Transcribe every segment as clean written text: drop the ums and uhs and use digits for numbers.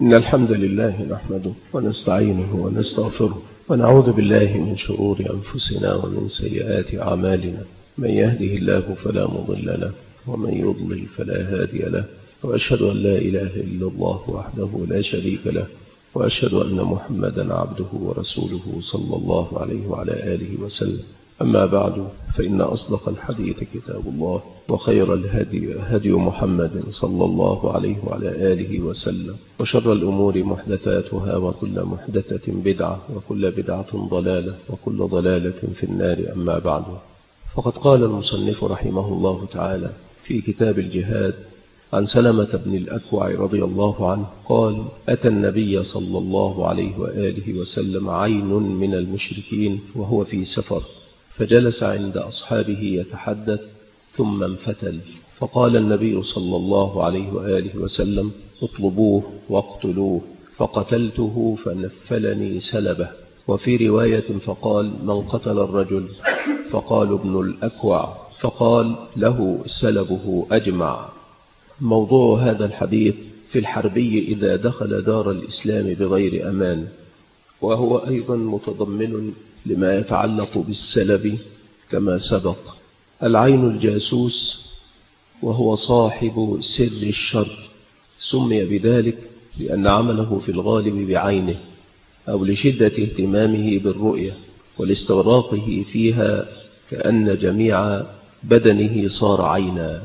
إن الحمد لله نحمده ونستعينه ونستغفره ونعوذ بالله من شرور أنفسنا ومن سيئات أعمالنا. من يهده الله فلا مضل له ومن يضلل فلا هادي له، وأشهد أن لا إله إلا الله وحده لا شريك له، وأشهد أن محمدا عبده ورسوله صلى الله عليه وعلى آله وسلم. أما بعد، فإن أصدق الحديث كتاب الله، وخير الهدي هدي محمد صلى الله عليه وعلى آله وسلم، وشر الأمور محدثاتها، وكل محدثة بدعة، وكل بدعة ضلالة، وكل ضلالة في النار. أما بعد، فقد قال المصنف رحمه الله تعالى في كتاب الجهاد عن سلمة بن الأكوع رضي الله عنه قال: أتى النبي صلى الله عليه وآله وسلم عين من المشركين وهو في سفر، فجلس عند أصحابه يتحدث ثم انفتل، فقال النبي صلى الله عليه وآله وسلم: اطلبوه واقتلوه، فقتلته فنفلني سلبه. وفي رواية فقال: من قتل الرجل؟ فقال ابن الأكوع، فقال له سلبه أجمع. موضوع هذا الحديث في الحربي إذا دخل دار الإسلام بغير أمان، وهو أيضا متضمن لما يتعلق بالسلب كما سبق. العين الجاسوس وهو صاحب سر الشر، سمي بذلك لأن عمله في الغالب بعينه، أو لشدة اهتمامه بالرؤية ولاستغراقه فيها، كأن جميع بدنه صار عينا.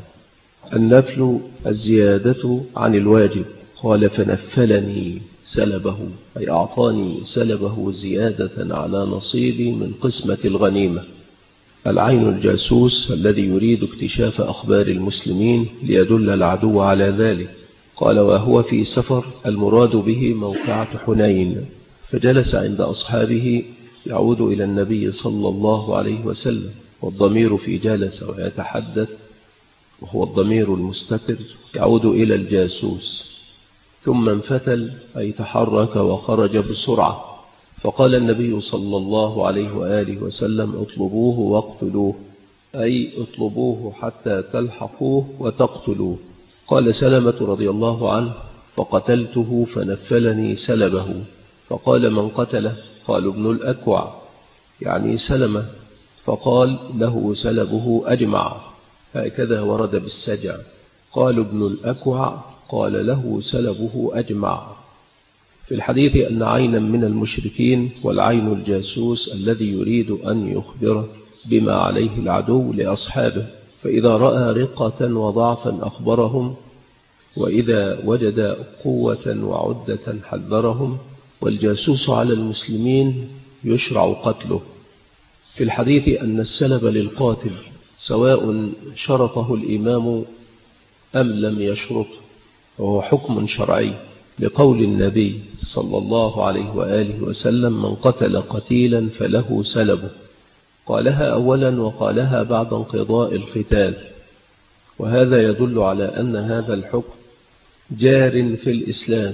النفل الزيادة عن الواجب، قال: فنفلني سلبه، أي أعطاني سلبه زيادة على نصيبي من قسمة الغنيمة. العين الجاسوس الذي يريد اكتشاف أخبار المسلمين ليدل العدو على ذلك. قال: وهو في سفر، المراد به موقعة حنين، فجلس عند أصحابه يعود إلى النبي صلى الله عليه وسلم، والضمير في جلس ويتحدث وهو الضمير المستتر يعود إلى الجاسوس. ثم انفتل، أي تحرك وخرج بسرعة، فقال النبي صلى الله عليه وآله وسلم: اطلبوه واقتلوه، أي اطلبوه حتى تلحقوه وتقتلوه. قال سلمة رضي الله عنه: فقتلته فنفلني سلبه. فقال: من قتله؟ قال: ابن الأكوع، يعني سلمة، فقال: له سلبه أجمع، هكذا ورد بالسجع. قال ابن الأكوع: قال: له سلبه أجمع. في الحديث أن عينا من المشركين، والعين الجاسوس الذي يريد أن يخبر بما عليه العدو لأصحابه، فإذا رأى رقة وضعفا أخبرهم، وإذا وجد قوة وعدة حذرهم. والجاسوس على المسلمين يشرع قتله. في الحديث أن السلب للقاتل سواء شرطه الإمام أم لم يشرطه، وهو حكم شرعي، لقول النبي صلى الله عليه وآله وسلم: من قتل قتيلا فله سلبه. قالها أولا وقالها بعد انقضاء القتال، وهذا يدل على أن هذا الحكم جار في الإسلام.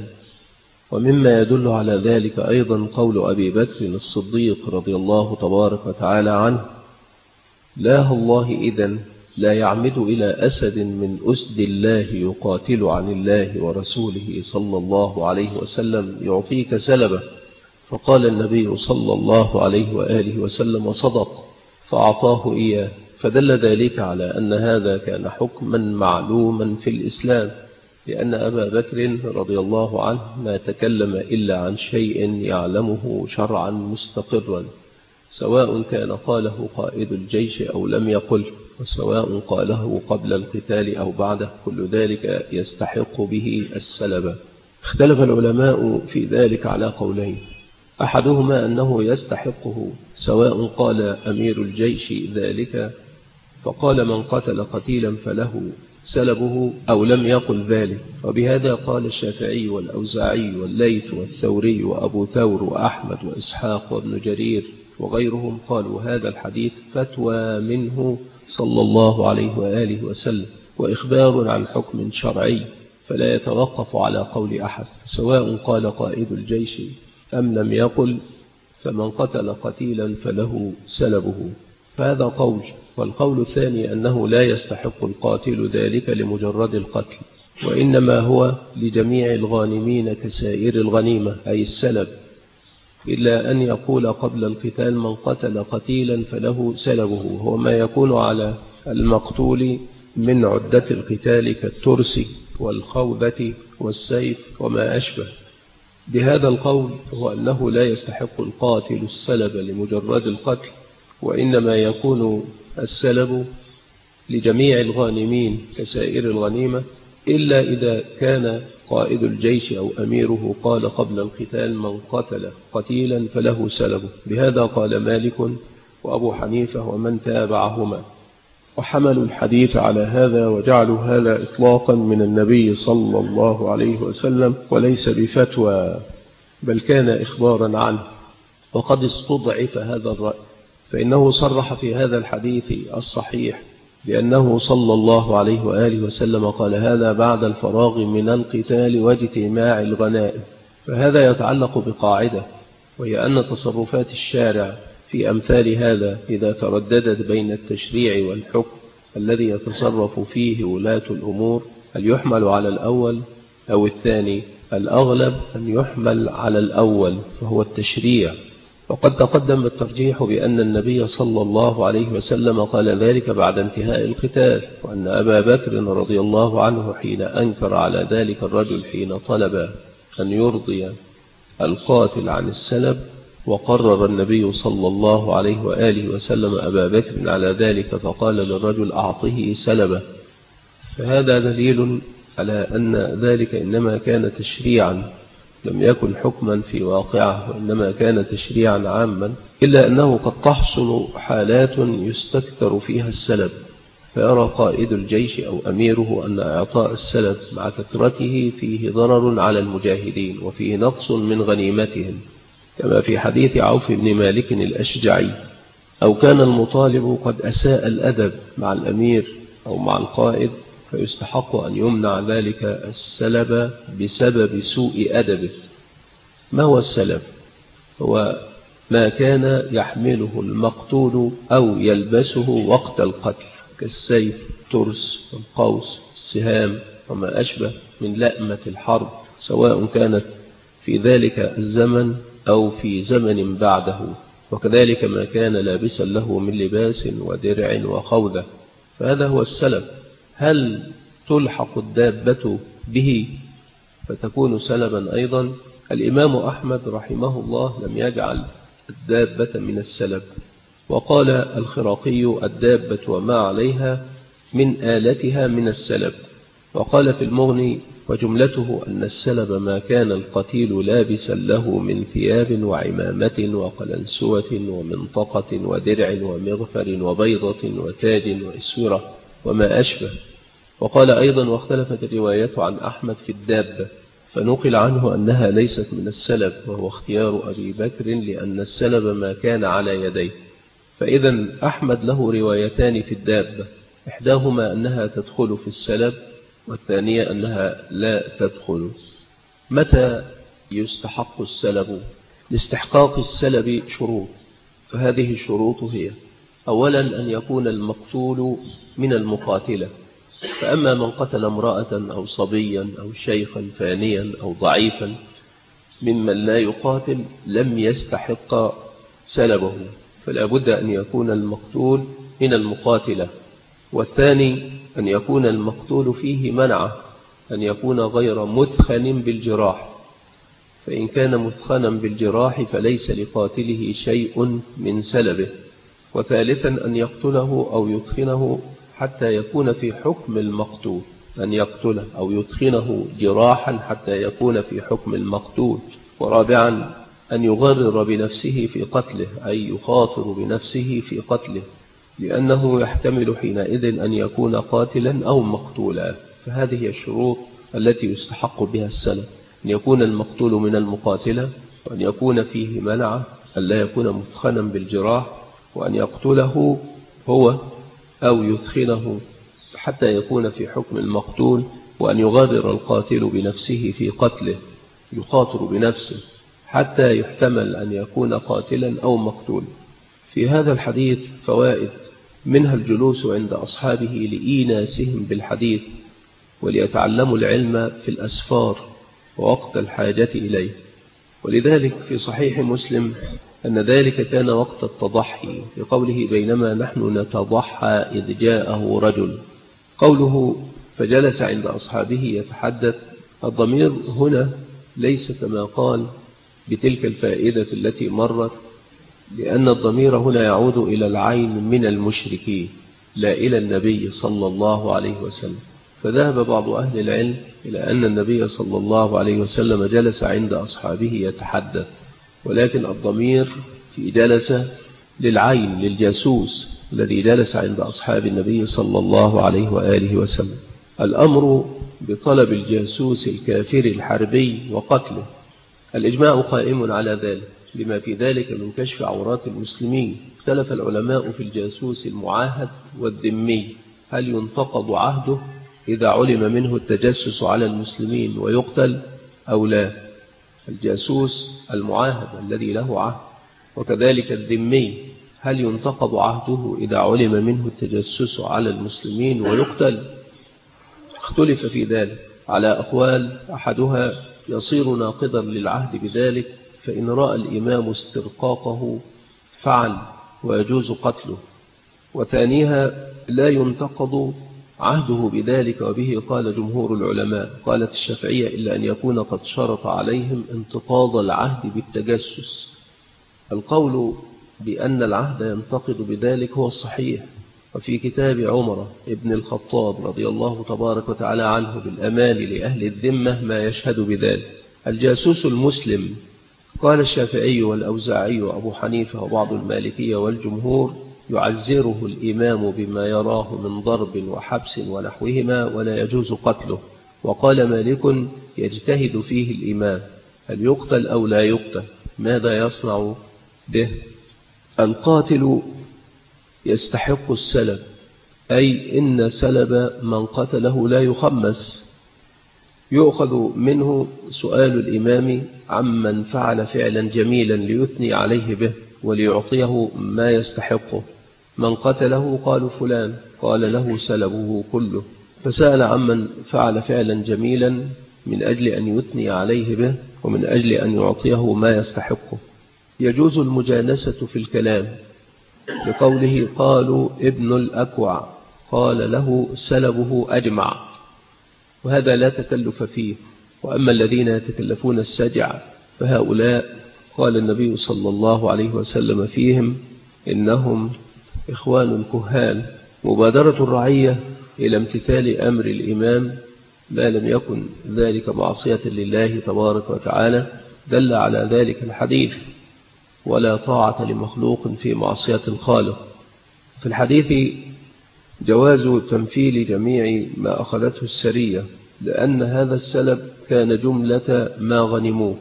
ومما يدل على ذلك أيضا قول أبي بكر الصديق رضي الله تبارك وتعالى عنه: لا الله إذن لا يعمد إلى أسد من أسد الله يقاتل عن الله ورسوله صلى الله عليه وسلم يعطيك سلبه. فقال النبي صلى الله عليه وآله وسلم: صدق، فأعطاه إياه. فدل ذلك على أن هذا كان حكما معلوما في الإسلام، لأن أبا بكر رضي الله عنه ما تكلم إلا عن شيء يعلمه شرعا مستقرا، سواء كان قاله قائد الجيش أو لم يقل، وسواء قاله قبل القتال أو بعده، كل ذلك يستحق به السلب. اختلف العلماء في ذلك على قولين: أحدهما أنه يستحقه سواء قال أمير الجيش ذلك فقال: من قتل قتيلا فله سلبه، أو لم يقل ذلك. وبهذا قال الشافعي والأوزاعي والليث والثوري وأبو ثور وأحمد وإسحاق وابن جرير وغيرهم، قالوا هذا الحديث فتوى منه صلى الله عليه وآله وسلم، وإخبار عن حكم شرعي، فلا يتوقف على قول أحد، سواء قال قائد الجيش أم لم يقل. فمن قتل قتيلا فله سلبه، فهذا قول. والقول الثاني أنه لا يستحق القاتل ذلك لمجرد القتل، وإنما هو لجميع الغانمين كسائر الغنيمة أي السلب، إلا أن يقول قبل القتال من قتل قتيلا فله سلبه، هو ما يكون على المقتول من عدة القتال كالترس والخوذة والسيف وما أشبه. بهذا القول هو أنه لا يستحق القاتل السلب لمجرد القتل، وإنما يكون السلب لجميع الغانمين كسائر الغنيمة، إلا إذا كان قائد الجيش أو أميره قال قبل القتال من قتل قتيلا فله سلبه. بهذا قال مالك وأبو حنيفة ومن تابعهما، وحملوا الحديث على هذا وجعلوا هذا إطلاقا من النبي صلى الله عليه وسلم وليس بفتوى، بل كان إخبارا عنه. وقد استضعف هذا الرأي، فإنه صرح في هذا الحديث الصحيح بأنه صلى الله عليه وآله وسلم قال هذا بعد الفراغ من القتال واجتماع الغنائم. فهذا يتعلق بقاعدة، وهي أن تصرفات الشارع في أمثال هذا إذا ترددت بين التشريع والحكم الذي يتصرف فيه ولاة الأمور، هل يحمل على الأول أو الثاني؟ الأغلب أن يحمل على الأول فهو التشريع. وقد تقدم الترجيح بأن النبي صلى الله عليه وسلم قال ذلك بعد انتهاء القتال، وأن أبا بكر رضي الله عنه حين أنكر على ذلك الرجل حين طلب أن يرضي القاتل عن السلب، وقرر النبي صلى الله عليه وآله وسلم أبا بكر على ذلك فقال للرجل أعطه سلبه. فهذا دليل على أن ذلك إنما كان تشريعا لم يكن حكما في واقعه، وإنما كان تشريعا عاما، إلا أنه قد تحصل حالات يستكثر فيها السلب، فيرى قائد الجيش أو أميره أن إعطاء السلب مع كثرته فيه ضرر على المجاهدين وفيه نقص من غنيمتهم، كما في حديث عوف بن مالك الأشجعي. أو كان المطالب قد أساء الأدب مع الأمير أو مع القائد، فيستحق أن يمنع ذلك السلب بسبب سوء أدبه. ما هو السلب؟ هو ما كان يحمله المقتول أو يلبسه وقت القتل كالسيف، ترس، والقوس، السهام وما أشبه من لأمة الحرب، سواء كانت في ذلك الزمن أو في زمن بعده، وكذلك ما كان لابسا له من لباس ودرع وخوذة، فهذا هو السلب. هل تلحق الدابة به فتكون سلبا أيضا؟ الإمام أحمد رحمه الله لم يجعل الدابة من السلب، وقال الخراقي الدابة وما عليها من آلتها من السلب. وقال في المغني وجملته أن السلب ما كان القتيل لابسا له من ثياب وعمامة وقلنسوة ومنطقة ودرع ومغفر وبيضة وتاج وإسورة وما أشبه. وقال أيضا واختلفت الرواية عن أحمد في الدابة، فنقل عنه أنها ليست من السلب، وهو اختيار أبي بكر لأن السلب ما كان على يديه. فإذا أحمد له روايتان في الدابة، إحداهما أنها تدخل في السلب، والثانية أنها لا تدخل. متى يستحق السلب؟ لاستحقاق السلب شروط، فهذه الشروط هي: أولا أن يكون المقتول من المقاتلة، فأما من قتل امرأة أو صبيا أو شيخا فانيا أو ضعيفا ممن لا يقاتل لم يستحق سلبه، فلا بد أن يكون المقتول من المقاتلة. والثاني أن يكون المقتول فيه منعه، أن يكون غير مثخن بالجراح، فإن كان مثخنا بالجراح فليس لقاتله شيء من سلبه. وثالثا أن يقتله أو يثخنه حتى يكون في حكم المقتول، أن يقتله أو يثخنه جراحا حتى يكون في حكم المقتول. ورابعا أن يغرر بنفسه في قتله، أي يخاطر بنفسه في قتله، لأنه يحتمل حينئذ أن يكون قاتلا أو مقتولا. فهذه الشروط التي يستحق بها السلب: أن يكون المقتول من المقاتلة، وأن يكون فيه منعه، أن لا يكون مثخنا بالجراح، وأن يقتله هو أو يثخنه حتى يكون في حكم المقتول، وأن يغرر القاتل بنفسه في قتله، يخاطر بنفسه حتى يحتمل أن يكون قاتلا أو مقتولا. في هذا الحديث فوائد، منها الجلوس عند أصحابه لإيناسهم بالحديث، وليتعلموا العلم في الأسفار ووقت الحاجة إليه. ولذلك في صحيح مسلم أن ذلك كان وقت التضحي، لقوله بينما نحن نتضحى إذ جاءه رجل. قوله فجلس عند أصحابه يتحدث، الضمير هنا ليس كما قال بتلك الفائدة التي مرت، لأن الضمير هنا يعود إلى العين من المشركين لا إلى النبي صلى الله عليه وسلم. فذهب بعض أهل العلم إلى أن النبي صلى الله عليه وسلم جلس عند أصحابه يتحدث، ولكن الضمير في جلس للعين للجاسوس الذي جلس عند أصحاب النبي صلى الله عليه وآله وسلم. الأمر بطلب الجاسوس الكافر الحربي وقتله، الإجماع قائم على ذلك لما في ذلك من كشف عورات المسلمين. اختلف العلماء في الجاسوس المعاهد والذمي، هل ينتقض عهده إذا علم منه التجسس على المسلمين ويقتل أو لا؟ الجاسوس المعاهد الذي له عهد، وكذلك الذمي، هل ينتقض عهده إذا علم منه التجسس على المسلمين ويقتل؟ اختلف في ذلك على أقوال، أحدها يصير ناقضا للعهد بذلك، فإن رأى الإمام استرقاقه فعل ويجوز قتله، وثانيها لا ينتقض عهده بذلك، وبه قال جمهور العلماء. قالت الشافعية إلا أن يكون قد شرط عليهم انتقاض العهد بالتجسس. القول بأن العهد ينتقض بذلك هو الصحيح، وفي كتاب عمر ابن الخطاب رضي الله تبارك وتعالى عنه بالأمان لأهل الذمة ما يشهد بذلك. الجاسوس المسلم، قال الشافعي والأوزاعي وأبو حنيفة وبعض المالكية والجمهور، يعزره الإمام بما يراه من ضرب وحبس ونحوهما ولا يجوز قتله. وقال مالك يجتهد فيه الإمام، هل يقتل أو لا يقتل؟ ماذا يصنع به؟ القاتل يستحق السلب، أي إن سلب من قتله لا يخمس. يؤخذ منه سؤال الإمام عمن فعل فعلا جميلا ليثني عليه به وليعطيه ما يستحقه. من قتله قالوا فلان، قال له سلبه كله. فسأل عمن فعل فعلا جميلا من أجل أن يثني عليه به ومن أجل أن يعطيه ما يستحقه. يجوز المجانسة في الكلام، لقوله قالوا ابن الأكوع قال له سلبه أجمع، وهذا لا تكلف فيه. وأما الذين يتكلفون السجع فهؤلاء قال النبي صلى الله عليه وسلم فيهم إنهم إخوان كهان. مبادرة الرعية إلى امتثال أمر الإمام ما لم يكن ذلك معصية لله تبارك وتعالى دل على ذلك الحديث، ولا طاعة لمخلوق في معصية الخالق. في الحديث جواز تمثيل جميع ما أخذته السرية، لأن هذا السلب كان جملة ما غنموه.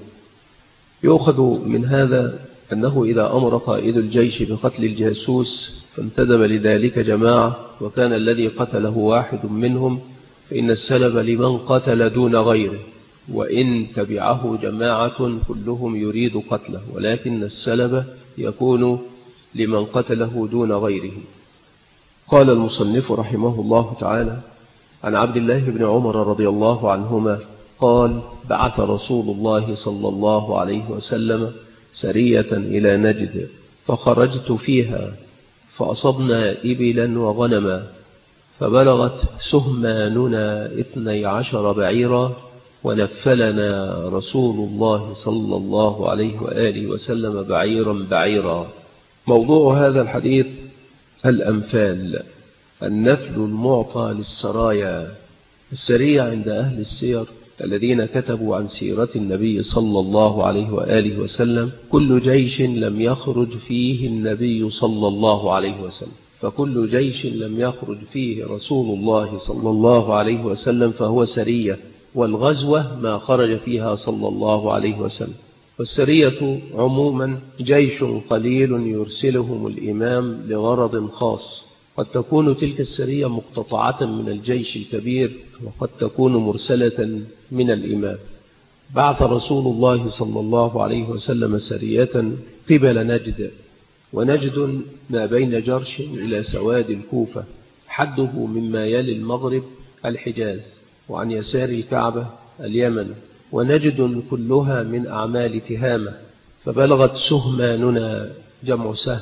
يؤخذ من هذا أنه إذا أمر قائد الجيش بقتل الجاسوس فانتدب لذلك جماعة وكان الذي قتله واحد منهم، فإن السلب لمن قتل دون غيره، وإن تبعه جماعة كلهم يريد قتله، ولكن السلب يكون لمن قتله دون غيره. قال المصنف رحمه الله تعالى عن عبد الله بن عمر رضي الله عنهما قال بعث رسول الله صلى الله عليه وسلم سرية إلى نجد، فخرجت فيها فأصبنا إبلا وغنما، فبلغت سهماننا 12 بعيرا، ونفلنا رسول الله صلى الله عليه وآله وسلم بعيرا بعيرا. موضوع هذا الحديث الأنفال، النفل المعطى للسرايا. السرية عند أهل السير الذين كتبوا عن سيرة النبي صلى الله عليه وآله وسلم كل جيش لم يخرج فيه النبي صلى الله عليه وسلم، فكل جيش لم يخرج فيه رسول الله صلى الله عليه وسلم فهو سرية، والغزوة ما خرج فيها صلى الله عليه وسلم. والسرية عموما جيش قليل يرسلهم الإمام لغرض خاص، قد تكون تلك السرية مقتطعة من الجيش الكبير، وقد تكون مرسلة من الإمام. بعث رسول الله صلى الله عليه وسلم سرية قبل نجد، ونجد ما بين جرش إلى سواد الكوفة، حده مما يلي المغرب الحجاز، وعن يسار الكعبة اليمن، ونجد كلها من أعمال تهامة. فبلغت سهماننا جمع سهم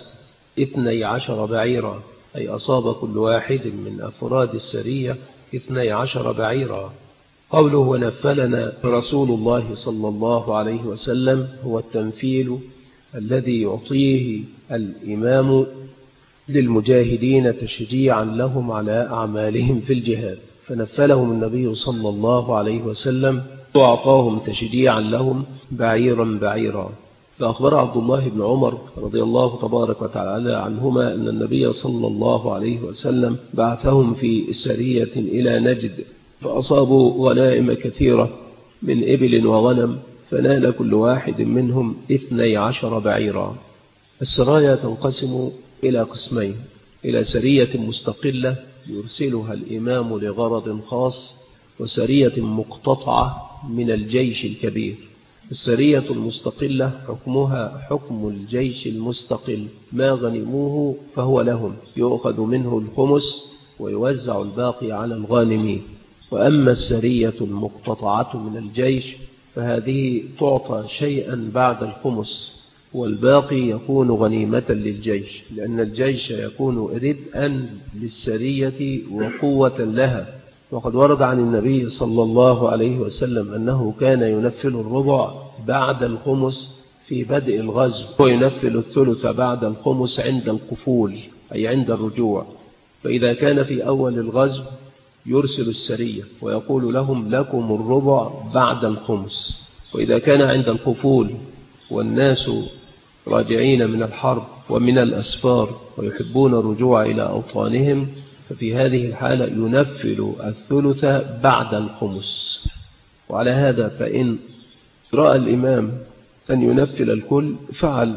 12 بعيرا، أي أصاب كل واحد من أفراد السرية 12 بعيرا. قوله ونفلنا رسول الله صلى الله عليه وسلم هو التنفيل الذي يعطيه الإمام للمجاهدين تشجيعا لهم على أعمالهم في الجهاد، فنفلهم النبي صلى الله عليه وسلم وأعطاهم تشجيعا لهم بعيرا بعيرا. فأخبر عبد الله بن عمر رضي الله تبارك وتعالى عنهما أن النبي صلى الله عليه وسلم بعثهم في سرية إلى نجد، فأصابوا غنائم كثيرة من إبل وغنم، فنال كل واحد منهم 12 بعيرا. السرايا تنقسم إلى قسمين: إلى سرية مستقلة يرسلها الإمام لغرض خاص، وسرية مقتطعة من الجيش الكبير. السرية المستقلة حكمها حكم الجيش المستقل، ما غنموه فهو لهم، يؤخذ منه الخمس ويوزع الباقي على الغانمين. وأما السرية المقتطعة من الجيش فهذه تعطى شيئا بعد الخمس، والباقي يكون غنيمة للجيش، لأن الجيش يكون ردءا للسرية وقوة لها. وقد ورد عن النبي صلى الله عليه وسلم أنه كان ينفل الربع بعد الخمس في بدء الغزو، وينفل الثلث بعد الخمس عند القفول، أي عند الرجوع. فإذا كان في أول الغزو يرسل السرية ويقول لهم لكم الربع بعد الخمس، وإذا كان عند القفول والناس راجعين من الحرب ومن الأسفار ويحبون الرجوع إلى أوطانهم، ففي هذه الحالة ينفل الثلث بعد الخمس. وعلى هذا فإن رأى الإمام أن ينفل الكل فعل،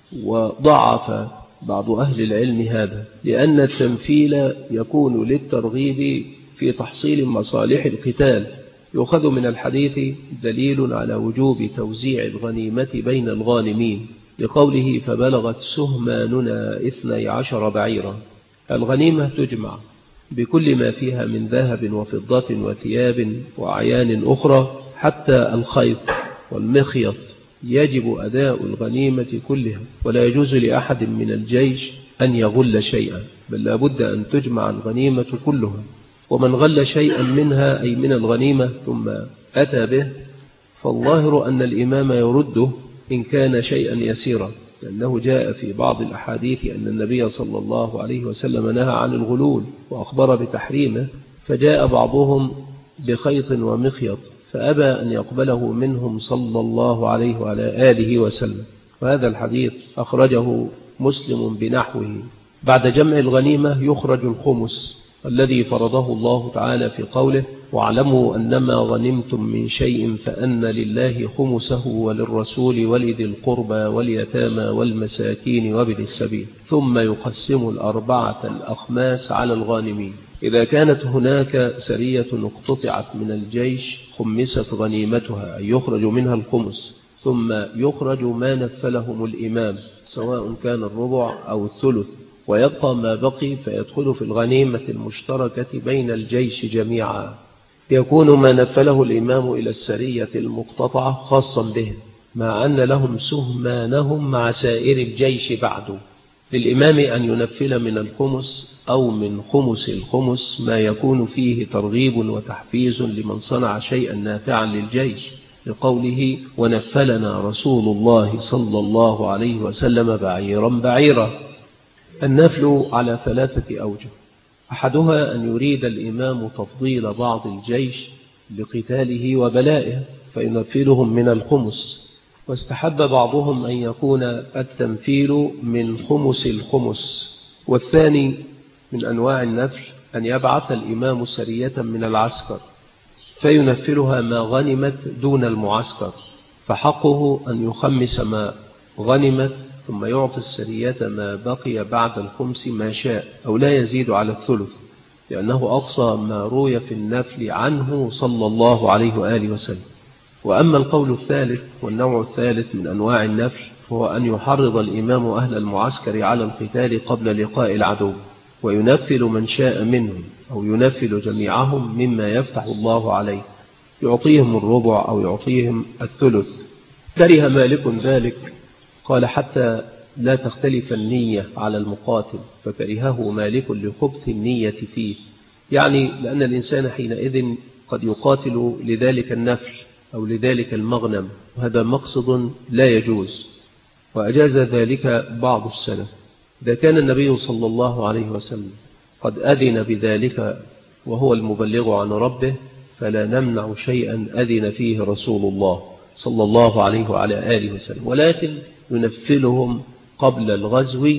وضعف بعض أهل العلم هذا، لأن التنفيل يكون للترغيب في تحصيل مصالح القتال. يؤخذ من الحديث دليل على وجوب توزيع الغنيمة بين الغانمين، لقوله فبلغت سهماننا 12 بعيرا. الغنيمة تجمع بكل ما فيها من ذهب وفضة وثياب وأعيان أخرى، حتى الخيط والمخيط يجب أداء الغنيمة كلها، ولا يجوز لأحد من الجيش أن يغل شيئا، بل لا بد أن تجمع الغنيمة كلها. ومن غل شيئا منها أي من الغنيمة ثم أتى به، فالظاهر أن الإمام يرده إن كان شيئا يسيرا، لأنه جاء في بعض الأحاديث أن النبي صلى الله عليه وسلم نهى عن الغلول وأخبر بتحريمه، فجاء بعضهم بخيط ومخيط فأبى أن يقبله منهم صلى الله عليه وعلى آله وسلم. وهذا الحديث أخرجه مسلم بنحوه. بعد جمع الغنيمة يخرج الخمس الذي فرضه الله تعالى في قوله واعلموا أنما غنمتم من شيء فأن لله خمسه وللرسول ولذي القربى واليتامى والمساكين وابن السبيل، ثم يقسم الأربعة الأخماس على الغانمين. إذا كانت هناك سرية اقتطعت من الجيش خمست غنيمتها، أي يخرج منها الخمس، ثم يخرج ما نفلهم الإمام سواء كان الربع أو الثلث، ويبقى ما بقي فيدخل في الغنيمة المشتركة بين الجيش جميعا. يكون ما نفله الإمام إلى السرية المقتطعة خاصا بهم، مع أن لهم سهمانهم مع سائر الجيش بعد. للإمام أن ينفل من الخمس أو من خمس الخمس ما يكون فيه ترغيب وتحفيز لمن صنع شيئا نافعا للجيش، لقوله ونفلنا رسول الله صلى الله عليه وسلم بعيرا بعيرا. النفل على 3 أوجه: أحدها أن يريد الإمام تفضيل بعض الجيش لقتاله وبلائه فينفلهم من الخمس، واستحب بعضهم أن يكون التنفيل من خمس الخمس. والثاني من أنواع النفل أن يبعث الإمام سرية من العسكر فينفلها ما غنمت دون المعسكر، فحقه أن يخمس ما غنمت ثم يعطي السرية ما بقي بعد الخمس ما شاء، أو لا يزيد على الثلث، لأنه أقصى ما روي في النفل عنه صلى الله عليه وآله وسلم. وأما القول الثالث والنوع الثالث من أنواع النفل فهو أن يحرض الإمام أهل المعسكر على القتال قبل لقاء العدو، وينفل من شاء منهم أو ينفل جميعهم مما يفتح الله عليه، يعطيهم الربع أو يعطيهم الثلث. كره مالك ذلك، قال حتى لا تختلف النية على المقاتل، فكرهه مالك لخبث النية فيه، يعني لأن الإنسان حينئذ قد يقاتل لذلك النفل أو لذلك المغنم، وهذا مقصد لا يجوز، وأجاز ذلك بعض السلف. إذا كان النبي صلى الله عليه وسلم قد أذن بذلك وهو المبلغ عن ربه، فلا نمنع شيئا أذن فيه رسول الله صلى الله عليه وعلى آله وسلم، ولكن ينفلهم قبل الغزو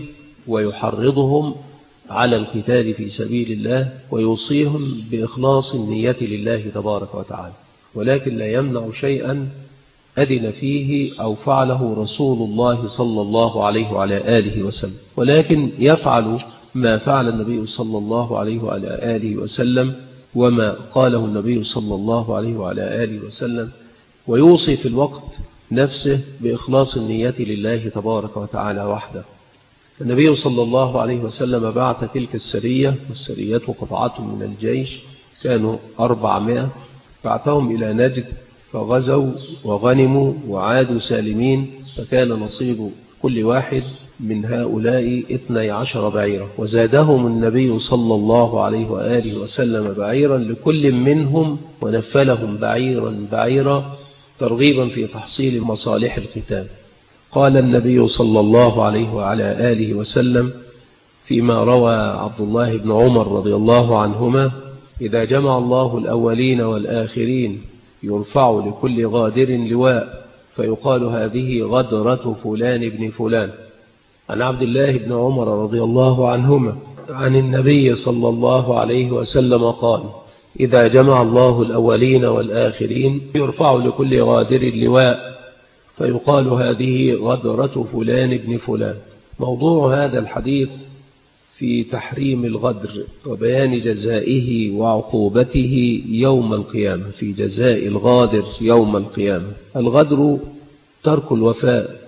ويحرضهم على القتال في سبيل الله، ويوصيهم بإخلاص النية لله تبارك وتعالى، ولكن لا يمنع شيئا أذن فيه أو فعله رسول الله صلى الله عليه وعلى آله وسلم، ولكن يفعل ما فعل النبي صلى الله عليه وعلى آله وسلم وما قاله النبي صلى الله عليه وعلى آله وسلم، ويوصي في الوقت نفسه بإخلاص النية لله تبارك وتعالى وحده. النبي صلى الله عليه وسلم بعث تلك السرية، والسريات قطعة من الجيش كانوا 400، بعثهم إلى نجد فغزوا وغنموا وعادوا سالمين، فكان نصيب كل واحد من هؤلاء 12 بعيرا، وزادهم النبي صلى الله عليه وآله وسلم بعيرا لكل منهم، ونفلهم بعيرا بعيرا ترغيبا في تحصيل مصالح القتال. قال النبي صلى الله عليه وعلى آله وسلم فيما روى عبد الله بن عمر رضي الله عنهما: إذا جمع الله الأولين والآخرين يرفع لكل غادر لواء، فيقال هذه غدرة فلان بن فلان. عن عبد الله بن عمر رضي الله عنهما عن النبي صلى الله عليه وسلم قال: إذا جمع الله الأولين والآخرين يرفع لكل غادر لواء، فيقال هذه غدرة فلان بن فلان. موضوع هذا الحديث في تحريم الغدر وبيان جزائه وعقوبته يوم القيامة، في جزاء الغادر يوم القيامة. الغدر ترك الوفاء،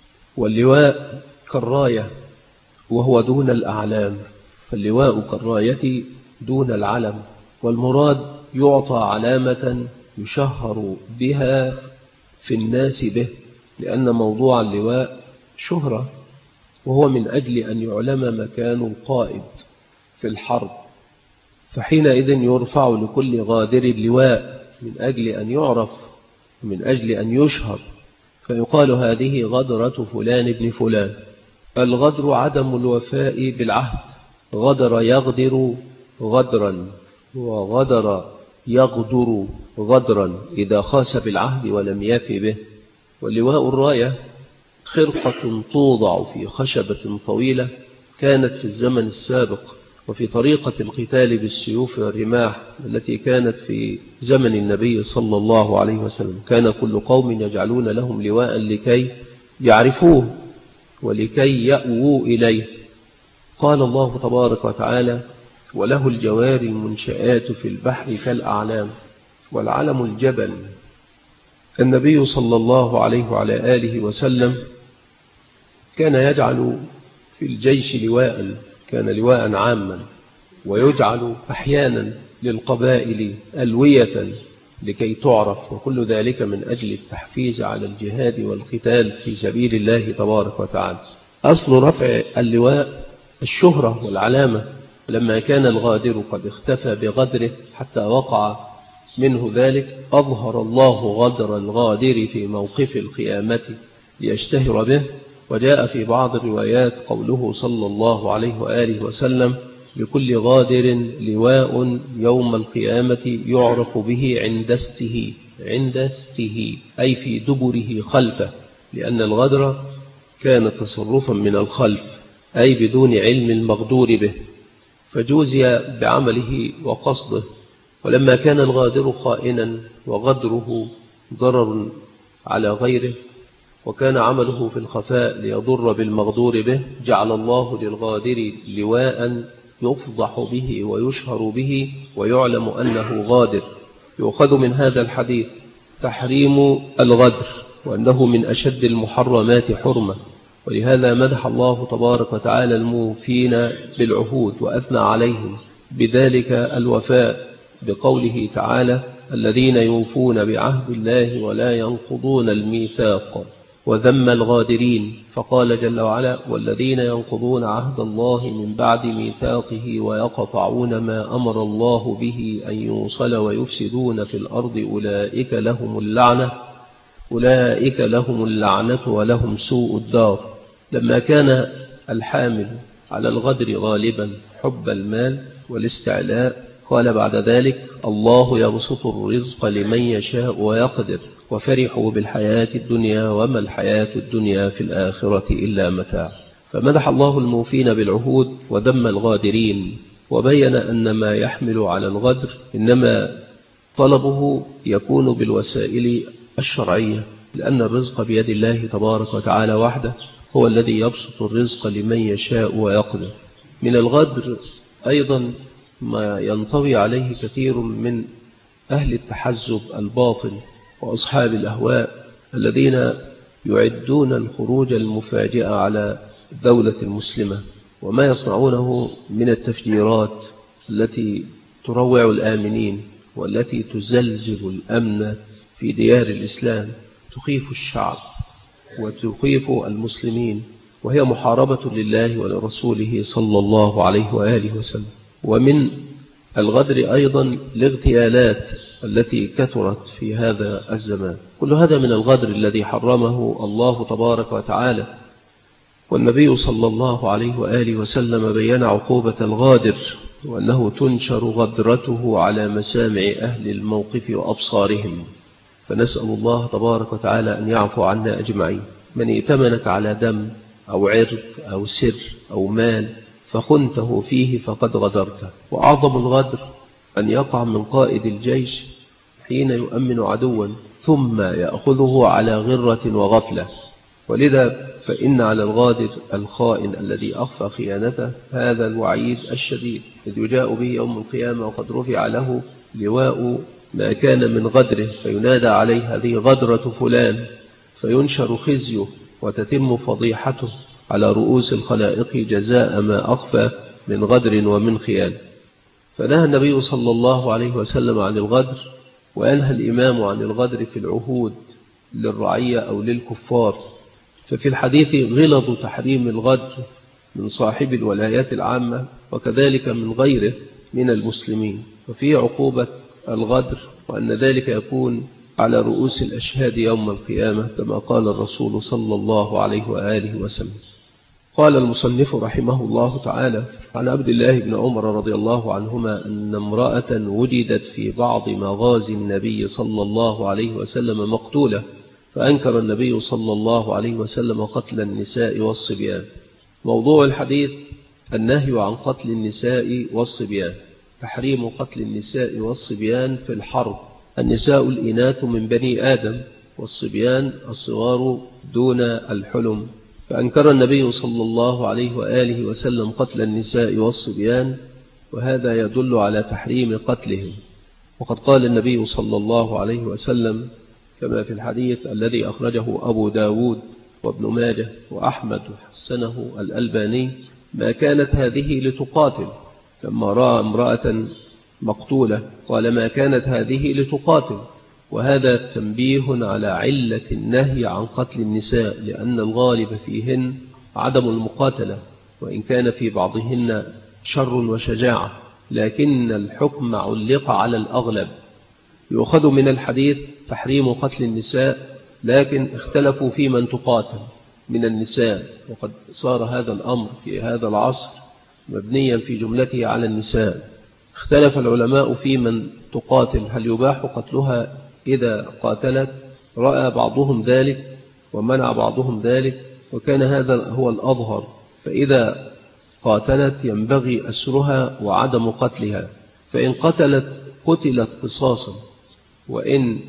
واللواء كالراية وهو دون الأعلام، فاللواء كالراية دون العلم، والمراد يعطى علامة يشهر بها في الناس به، لأن موضوع اللواء شهرة، وهو من أجل أن يعلم مكان القائد في الحرب، فحينئذ يرفع لكل غادر لواء من أجل أن يعرف، من أجل أن يشهر، فيقال هذه غدرة فلان بن فلان. الغدر عدم الوفاء بالعهد، غدر يغدر غدرا، وغدر يغدر غدرا إذا خاس بالعهد ولم يف به. واللواء الراية خرقة توضع في خشبة طويلة كانت في الزمن السابق، وفي طريقة القتال بالسيوف والرماح التي كانت في زمن النبي صلى الله عليه وسلم، كان كل قوم يجعلون لهم لواء لكي يعرفوه ولكي يأووا إليه. قال الله تبارك وتعالى: وله الجوار المنشآت في البحر كالأعلام. والعلم الجبل. النبي صلى الله عليه وعلى آله وسلم كان يجعل في الجيش لواء، كان لواء عاما، ويجعل أحيانا للقبائل ألوية لكي تعرف، وكل ذلك من أجل التحفيز على الجهاد والقتال في سبيل الله تبارك وتعالى. أصل رفع اللواء الشهرة والعلامة، لما كان الغادر قد اختفى بغدره حتى وقع منه ذلك، أظهر الله غدر الغادر في موقف القيامة ليشتهر به. وجاء في بعض الروايات قوله صلى الله عليه وآله وسلم: لكل غادر لواء يوم القيامة يعرف به عند استه، عند استه أي في دبره خلفه، لأن الغدر كان تصرفا من الخلف أي بدون علم المغدور به، فجوزي بعمله وقصده. ولما كان الغادر خائنا وغدره ضرر على غيره، وكان عمله في الخفاء ليضر بالمغدور به، جعل الله للغادر لواء يفضح به ويشهر به ويعلم أنه غادر. يؤخذ من هذا الحديث تحريم الغدر، وأنه من أشد المحرمات حرمة، ولهذا مدح الله تبارك وتعالى الموفين بالعهود وأثنى عليهم بذلك الوفاء بقوله تعالى: الذين يوفون بعهد الله ولا ينقضون الميثاق، وذم الغادرين، فقال جل وعلا: والذين ينقضون عهد الله من بعد ميثاقه ويقطعون ما أمر الله به أن يوصل ويفسدون في الأرض أولئك لهم اللعنة ولهم سوء الدار. لما كان الحامل على الغدر غالبا حب المال والاستعلاء، قال بعد ذلك: الله يبسط الرزق لمن يشاء ويقدر، وفرحوا بالحياة الدنيا وما الحياة الدنيا في الآخرة إلا متاع. فمدح الله الموفين بالعهود وذم الغادرين، وبين أن ما يحمل على الغدر إنما طلبه يكون بالوسائل الشرعية، لأن الرزق بيد الله تبارك وتعالى وحده، هو الذي يبسط الرزق لمن يشاء ويقدر. من الغدر أيضا ما ينطوي عليه كثير من أهل التحزب الباطل وأصحاب الأهواء، الذين يعدون الخروج المفاجئ على الدولة المسلمة، وما يصنعونه من التفجيرات التي تروع الآمنين والتي تزلزل الأمن في ديار الإسلام، تخيف الشعب وتخيف المسلمين، وهي محاربة لله ولرسوله صلى الله عليه وآله وسلم. ومن الغدر أيضا الاغتيالات التي كثرت في هذا الزمان، كل هذا من الغدر الذي حرمه الله تبارك وتعالى. والنبي صلى الله عليه وآله وسلم بيّن عقوبة الغادر، وأنه تنشر غدرته على مسامع أهل الموقف وأبصارهم. فنسأل الله تبارك وتعالى أن يعفو عنا أجمعين. من ائتمنك على دم أو عرض أو سر أو مال فخنته فيه فقد غدرته. وأعظم الغدر أن يقع من قائد الجيش حين يؤمن عدوا ثم يأخذه على غرة وغفلة. ولذا فإن على الغادر الخائن الذي أخفى خيانته هذا الوعيد الشديد، إذ يجاء به يوم القيامة وقد رفع له لواء ما كان من غدره، فينادى عليه: هذه غدرة فلان، فينشر خزيه وتتم فضيحته على رؤوس الخلائق جزاء ما أخفى من غدر ومن خيانة. فنهى النبي صلى الله عليه وسلم عن الغدر، وأنهى الإمام عن الغدر في العهود للرعية أو للكفار. ففي الحديث غلظ تحريم الغدر من صاحب الولايات العامة، وكذلك من غيره من المسلمين. وفي عقوبة الغدر، وأن ذلك يكون على رؤوس الأشهاد يوم القيامة، كما قال الرسول صلى الله عليه وآله وسلم. قال المصنف رحمه الله تعالى: عن عبد الله بن عمر رضي الله عنهما أن امرأة وجدت في بعض مغازي النبي صلى الله عليه وسلم مقتولة، فأنكر النبي صلى الله عليه وسلم قتل النساء والصبيان. موضوع الحديث النهي عن قتل النساء والصبيان، تحريم قتل النساء والصبيان في الحرب. النساء الإناث من بني آدم، والصبيان الصغار دون الحلم. فأنكر النبي صلى الله عليه وآله وسلم قتل النساء والصبيان، وهذا يدل على تحريم قتلهم. وقد قال النبي صلى الله عليه وسلم كما في الحديث الذي أخرجه أبو داود وابن ماجه وأحمد حسنه الألباني: ما كانت هذه لتقاتل. لما رأى امرأة مقتولة قال: ما كانت هذه لتقاتل. وهذا تنبيه على علة النهي عن قتل النساء، لأن الغالب فيهن عدم المقاتلة، وإن كان في بعضهن شر وشجاعة، لكن الحكم علق على الأغلب. يؤخذ من الحديث تحريم قتل النساء، لكن اختلفوا في من تقاتل من النساء، وقد صار هذا الأمر في هذا العصر مبنيا في جملته على النساء. اختلف العلماء في من تقاتل، هل يباح قتلها إذا قاتلت؟ رأى بعضهم ذلك ومنع بعضهم ذلك، وكان هذا هو الأظهر. فإذا قاتلت ينبغي أسرها وعدم قتلها، فإن قتلت قصاصا، وإن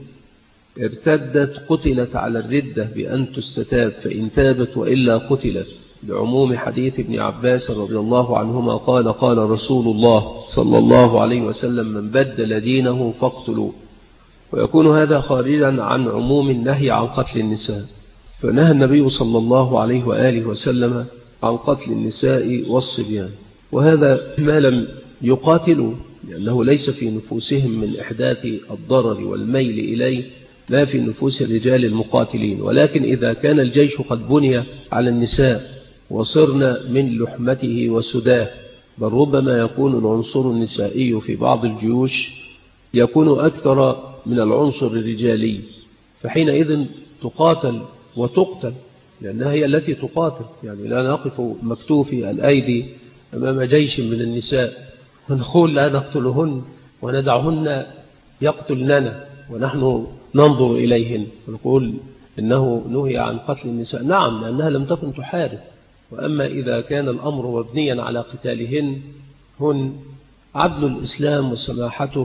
ارتدت قتلت على الردة بأن تستتاب، فإن تابت وإلا قتلت، لعموم حديث ابن عباس رضي الله عنهما قال: قال رسول الله صلى الله عليه وسلم: من بدل دينه فاقتلوه. ويكون هذا خارجا عن عموم النهي عن قتل النساء، فنهى النبي صلى الله عليه وآله وسلم عن قتل النساء والصبيان. وهذا ما لم يقاتلوا، لأنه ليس في نفوسهم من إحداث الضرر والميل إليه لا في نفوس الرجال المقاتلين. ولكن إذا كان الجيش قد بني على النساء وصرنا من لحمته وسداه، بل ربما يكون العنصر النسائي في بعض الجيوش يكون أكثر من العنصر الرجالي، فحينئذ تقاتل وتقتل، لأنها هي التي تقاتل. يعني لا نقف مكتوفي الأيدي أمام جيش من النساء ونقول لا نقتلهن وندعهن يقتلننا ونحن ننظر إليهن ونقول إنه نهي عن قتل النساء. نعم، لأنها لم تكن تحارب. وأما إذا كان الأمر مبنيا على قتالهن، هن عدل الإسلام وسماحته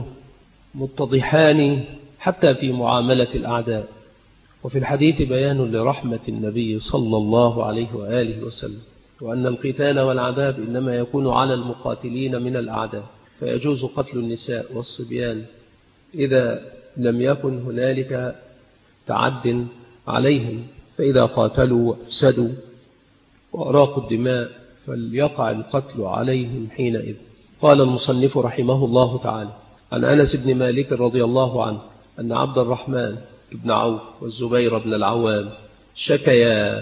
متضحان حتى في معاملة الأعداء. وفي الحديث بيان لرحمة النبي صلى الله عليه وآله وسلم، وأن القتال والعذاب إنما يكون على المقاتلين من الأعداء، فيجوز قتل النساء والصبيان إذا لم يكن هنالك تعد عليهم، فإذا قاتلوا وأفسدوا وأراقوا الدماء فليقع القتل عليهم حينئذ. قال المصنف رحمه الله تعالى: عن أنس بن مالك رضي الله عنه أن عبد الرحمن بن عوف والزبير بن العوام شكيا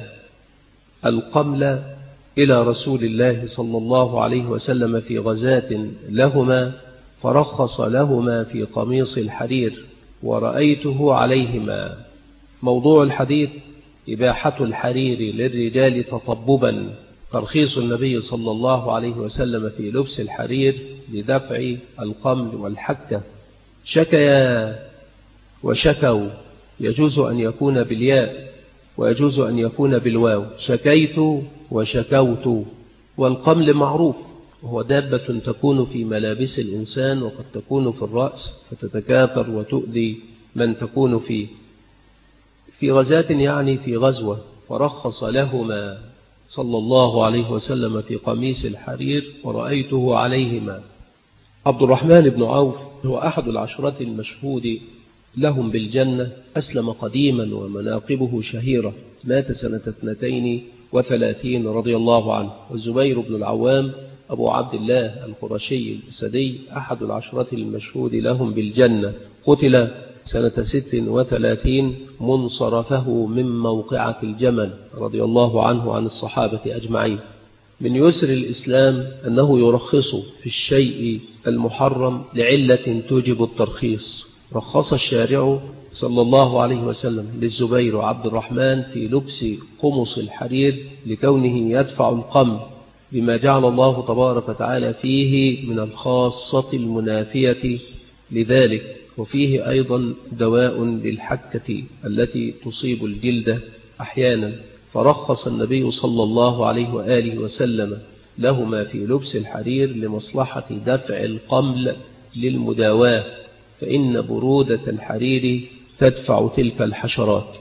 القمل إلى رسول الله صلى الله عليه وسلم في غزاة لهما، فرخص لهما في قميص الحرير ورأيته عليهما. موضوع الحديث إباحة الحرير للرجال تطببا، ترخيص النبي صلى الله عليه وسلم في لبس الحرير لدفع القمل والحكة. شكيا وشكوا يجوز أن يكون بالياء ويجوز أن يكون بالواو، شكيت وشكوت. والقمل معروف، وهو دابة تكون في ملابس الإنسان وقد تكون في الرأس فتتكاثر وتؤذي من تكون فيه. في غزاة يعني في غزوة، فرخص لهما صلى الله عليه وسلم في قميص الحرير ورأيته عليهما. عبد الرحمن بن عوف هو أحد العشرة المشهود لهم بالجنة، أسلم قديما ومناقبه شهيرة، مات سنة 32 رضي الله عنه. والزبير بن العوام أبو عبد الله القرشي الأسدي أحد العشرة المشهود لهم بالجنة، قتل سنة 36 منصرفه من موقعة الجمل رضي الله عنه عن الصحابة أجمعين. من يسر الإسلام أنه يرخص في الشيء المحرم لعلة توجب الترخيص. رخص الشارع صلى الله عليه وسلم للزبير عبد الرحمن في لبس قمص الحرير لكونه يدفع القمل بما جعل الله تبارك وتعالى فيه من الخاصة المنافية لذلك، وفيه أيضا دواء للحكة التي تصيب الجلد أحيانا. فرخص النبي صلى الله عليه وآله وسلم لهما في لبس الحرير لمصلحة دفع القمل للمداواة، فإن برودة الحرير تدفع تلك الحشرات.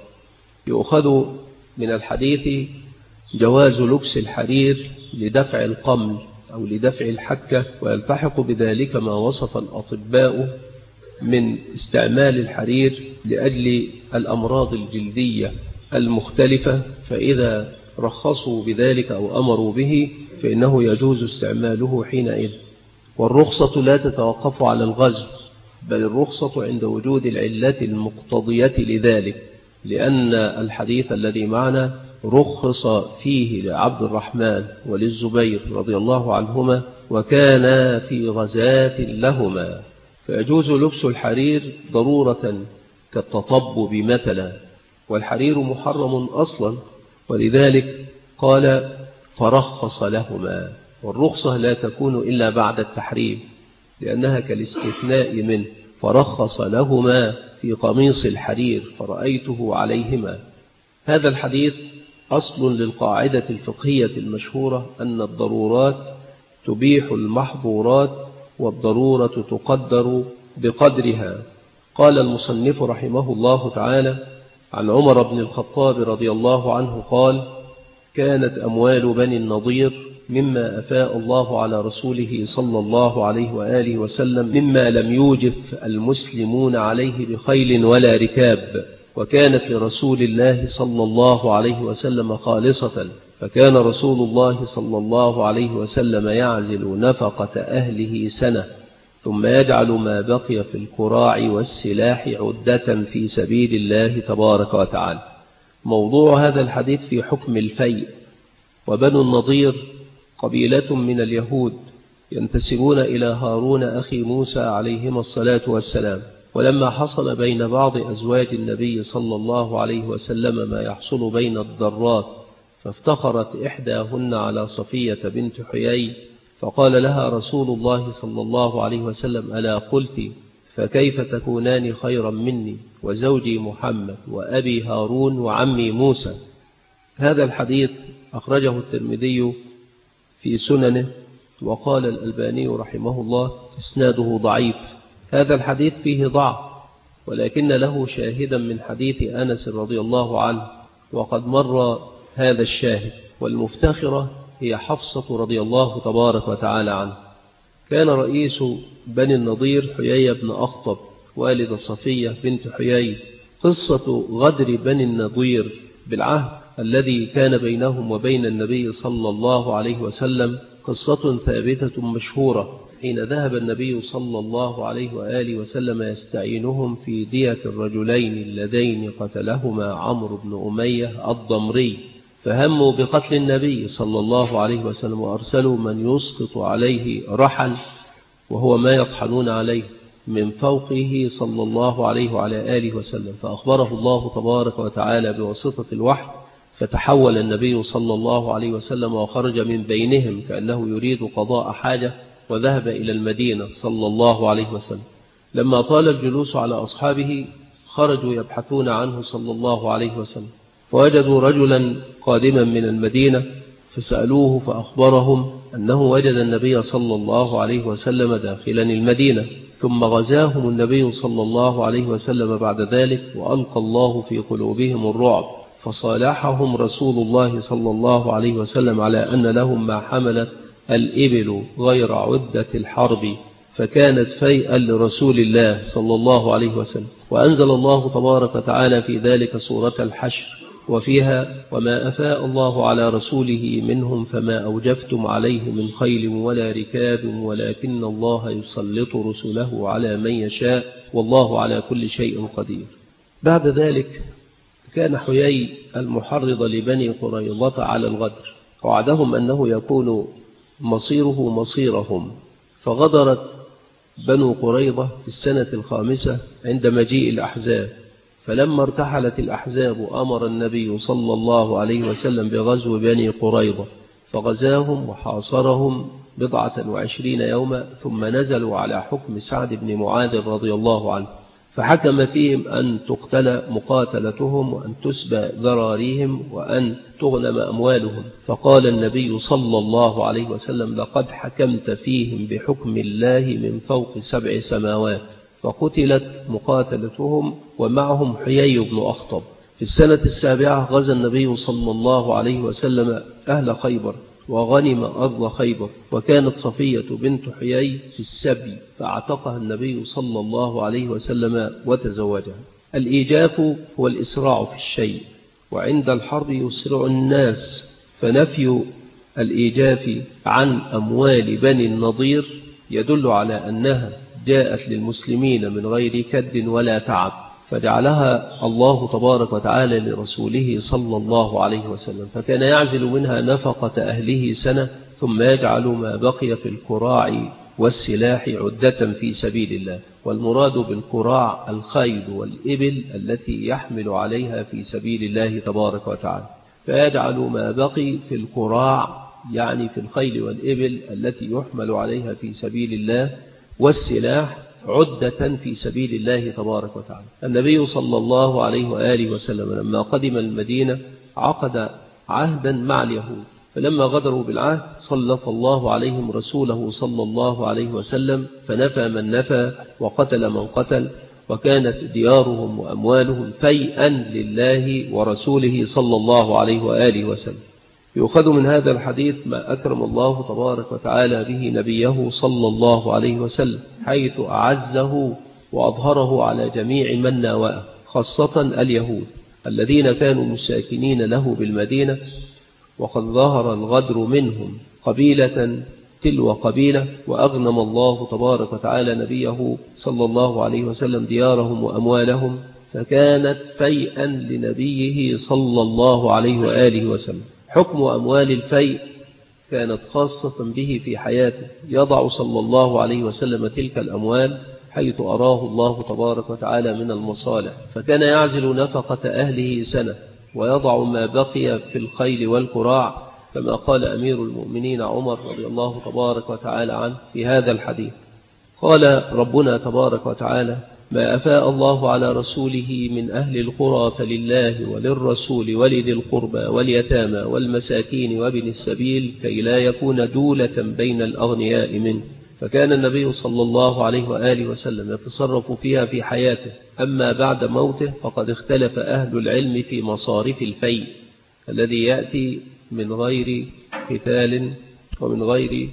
يؤخذ من الحديث جواز لبس الحرير لدفع القمل أو لدفع الحكة، ويلتحق بذلك ما وصف الأطباء من استعمال الحرير لأجل الأمراض الجلدية المختلفة، فإذا رخصوا بذلك أو أمروا به فإنه يجوز استعماله حينئذ. والرخصة لا تتوقف على الغزو، بل الرخصة عند وجود العلة المقتضية لذلك، لأن الحديث الذي معنا رخص فيه لعبد الرحمن وللزبير رضي الله عنهما وكان في غزاة لهما، فيجوز لبس الحرير ضرورة كالتطبب مثلا، والحرير محرم أصلا، ولذلك قال فرخص لهما. والرخصة لا تكون إلا بعد التحريم، لأنها كالاستثناء منه. فرخص لهما في قميص الحرير فرأيته عليهما. هذا الحديث أصل للقاعدة الفقهية المشهورة أن الضرورات تبيح المحظورات، والضرورة تقدر بقدرها. قال المصنف رحمه الله تعالى: عن عمر بن الخطاب رضي الله عنه قال: كانت أموال بني النضير مما أفاء الله على رسوله صلى الله عليه وآله وسلم مما لم يوجف المسلمون عليه بخيل ولا ركاب، وكانت لرسول الله صلى الله عليه وسلم خالصة، فكان رسول الله صلى الله عليه وسلم يعزل نفقة أهله سنة ثم يجعل ما بقي في الكراع والسلاح عدة في سبيل الله تبارك وتعالى. موضوع هذا الحديث في حكم الفيء. وبنو النضير قبيلة من اليهود ينتسبون إلى هارون أخي موسى عليهما الصلاة والسلام، ولما حصل بين بعض أزواج النبي صلى الله عليه وسلم ما يحصل بين الضرات، فافتخرت إحداهن على صفية بنت حيي، فقال لها رسول الله صلى الله عليه وسلم: ألا قلت فكيف تكونان خيرا مني وزوجي محمد وأبي هارون وعمي موسى؟ هذا الحديث أخرجه الترمذي في سننه، وقال الألباني رحمه الله: إسناده ضعيف. هذا الحديث فيه ضعف، ولكن له شاهدا من حديث أنس رضي الله عنه، وقد مر هذا الشاهد. والمفتخرة هي حفصة رضي الله تبارك وتعالى عنه. كان رئيس بني النضير حيي بن أخطب والد صفية بنت حيي. قصة غدر بني النضير بالعهد الذي كان بينهم وبين النبي صلى الله عليه وسلم قصة ثابتة مشهورة، حين ذهب النبي صلى الله عليه وآله وسلم يستعينهم في دية الرجلين اللذين قتلهما عمرو بن أمية الضمري، فهموا بقتل النبي صلى الله عليه وسلم وأرسلوا من يسقط عليه رحل، وهو ما يطحنون عليه من فوقه صلى الله عليه وعلى آله وسلم، فأخبره الله تبارك وتعالى بواسطة الوحي، فتحول النبي صلى الله عليه وسلم وخرج من بينهم كأنه يريد قضاء حاجة، وذهب إلى المدينة صلى الله عليه وسلم. لما طال الجلوس على أصحابه خرجوا يبحثون عنه صلى الله عليه وسلم، فوجدوا رجلا قادما من المدينة فسألوه فأخبرهم أنه وجد النبي صلى الله عليه وسلم داخلا المدينة، ثم غزاهم النبي صلى الله عليه وسلم بعد ذلك، وألقى الله في قلوبهم الرعب، فصالحهم رسول الله صلى الله عليه وسلم على أن لهم ما حملت الإبل غير عدة الحرب، فكانت فيئا لرسول الله صلى الله عليه وسلم. وأنزل الله تبارك وتعالى في ذلك سورة الحشر، وفيها: وما أفاء الله على رسوله منهم فما أوجفتم عليه من خيل ولا ركاب ولكن الله يسلط رسله على من يشاء والله على كل شيء قدير. بعد ذلك كان حيي المحرض لبني قريظة على الغدر، وعدهم أنه يكون مصيره مصيرهم، فغدرت بنو قريظة في السنة 5 عند مجيء الأحزاب. فلما ارتحلت الأحزاب أمر النبي صلى الله عليه وسلم بغزو بني قريظة، فغزاهم وحاصرهم 29 يوما، ثم نزلوا على حكم سعد بن معاذ رضي الله عنه، فحكم فيهم أن تقتل مقاتلتهم وأن تسبى ذراريهم وأن تغنم أموالهم. فقال النبي صلى الله عليه وسلم: لقد حكمت فيهم بحكم الله من فوق 7 سماوات. فقتلت مقاتلتهم ومعهم حيي بن أخطب. في السنة 7 غزا النبي صلى الله عليه وسلم أهل خيبر وغنم أرض خيبر، وكانت صفية بنت حيي في السبي، فاعتقها النبي صلى الله عليه وسلم وتزوجها. الإيجاف هو الإسراع في الشيء، وعند الحرب يسرع الناس، فنفي الإيجاف عن أموال بني النضير يدل على أنها جاءت للمسلمين من غير كد ولا تعب، فجعلها الله تبارك وتعالى لرسوله صلى الله عليه وسلم، فكان يعزل منها نفقة أهله سنة، ثم يجعل ما بقي في الكراع والسلاح عدة في سبيل الله. والمراد بالكراع الخيل والإبل التي يحمل عليها في سبيل الله تبارك وتعالى، فيجعل ما بقي في الكراع يعني في الخيل والإبل التي يحمل عليها في سبيل الله، والسلاح عدة في سبيل الله تبارك وتعالى. النبي صلى الله عليه وآله وسلم لما قدم المدينة عقد عهدا مع اليهود، فلما غدروا بالعهد سلط الله عليهم رسوله صلى الله عليه وسلم، فنفى من نفى وقتل من قتل، وكانت ديارهم وأموالهم فيئا لله ورسوله صلى الله عليه وآله وسلم. يؤخذ من هذا الحديث ما أكرم الله تبارك وتعالى به نبيه صلى الله عليه وسلم، حيث أعزه وأظهره على جميع من ناوأه، خاصة اليهود الذين كانوا مساكنين له بالمدينة، وقد ظهر الغدر منهم قبيلة تلو قبيلة، وأغنم الله تبارك وتعالى نبيه صلى الله عليه وسلم ديارهم وأموالهم، فكانت فيئا لنبيه صلى الله عليه وآله وسلم. حكم أموال الفيء كانت خاصة به في حياته، يضع صلى الله عليه وسلم تلك الأموال حيث أراه الله تبارك وتعالى من المصالح، فكان يعزل نفقة أهله سنة ويضع ما بقي في الخيل والكراع، كما قال أمير المؤمنين عمر رضي الله تبارك وتعالى عنه في هذا الحديث. قال ربنا تبارك وتعالى: ما أفاء الله على رسوله من أهل القرى فلله وللرسول ولذي القربى واليتامى والمساكين وابن السبيل كي لا يكون دولة بين الأغنياء منه. فكان النبي صلى الله عليه وآله وسلم يتصرف فيها في حياته. أما بعد موته فقد اختلف أهل العلم في مصارف الفيء الذي يأتي من غير قتال ومن غير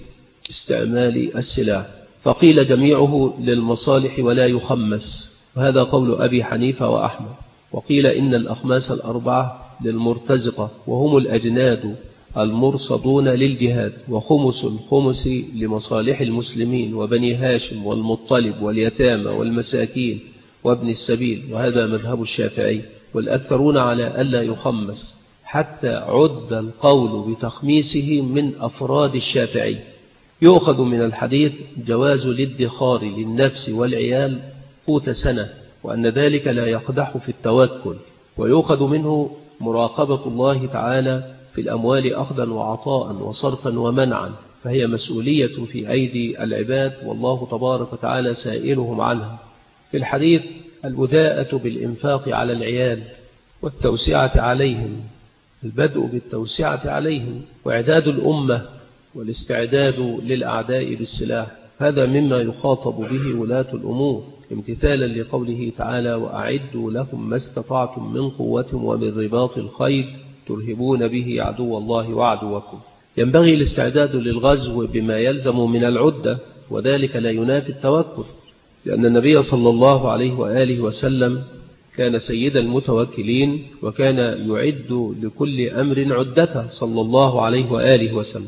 استعمال السلاح، فقيل جميعه للمصالح ولا يخمس، وهذا قول أبي حنيفة وأحمد. وقيل إن الأخماس الأربعة للمرتزقة وهم الأجناد المرصدون للجهاد، وخمس الخمس لمصالح المسلمين وبني هاشم والمطلب واليتامى والمساكين وابن السبيل، وهذا مذهب الشافعي، والأكثرون على ألا يخمس، حتى عد القول بتخميسه من أفراد الشافعي. يؤخذ من الحديث جواز الادخار للنفس والعيال قوت سنة، وأن ذلك لا يقدح في التوكل، ويؤخذ منه مراقبة الله تعالى في الأموال أخذا وعطاء وصرفا ومنعا، فهي مسؤولية في أيدي العباد، والله تبارك وتعالى سائلهم عنها. في الحديث البداءة بالإنفاق على العيال والتوسعة عليهم، البدء بالتوسعة عليهم، وإعداد الأمة والاستعداد للأعداء بالسلاح، هذا مما يخاطب به ولاة الأمور، امتثالا لقوله تعالى: وأعدوا لهم ما استطعتم من قوة ومن رباط الخيل ترهبون به عدو الله وعدوكم. ينبغي الاستعداد للغزو بما يلزم من العدة، وذلك لا ينافي التوكل، لأن النبي صلى الله عليه وآله وسلم كان سيد المتوكلين، وكان يعد لكل أمر عدته صلى الله عليه وآله وسلم.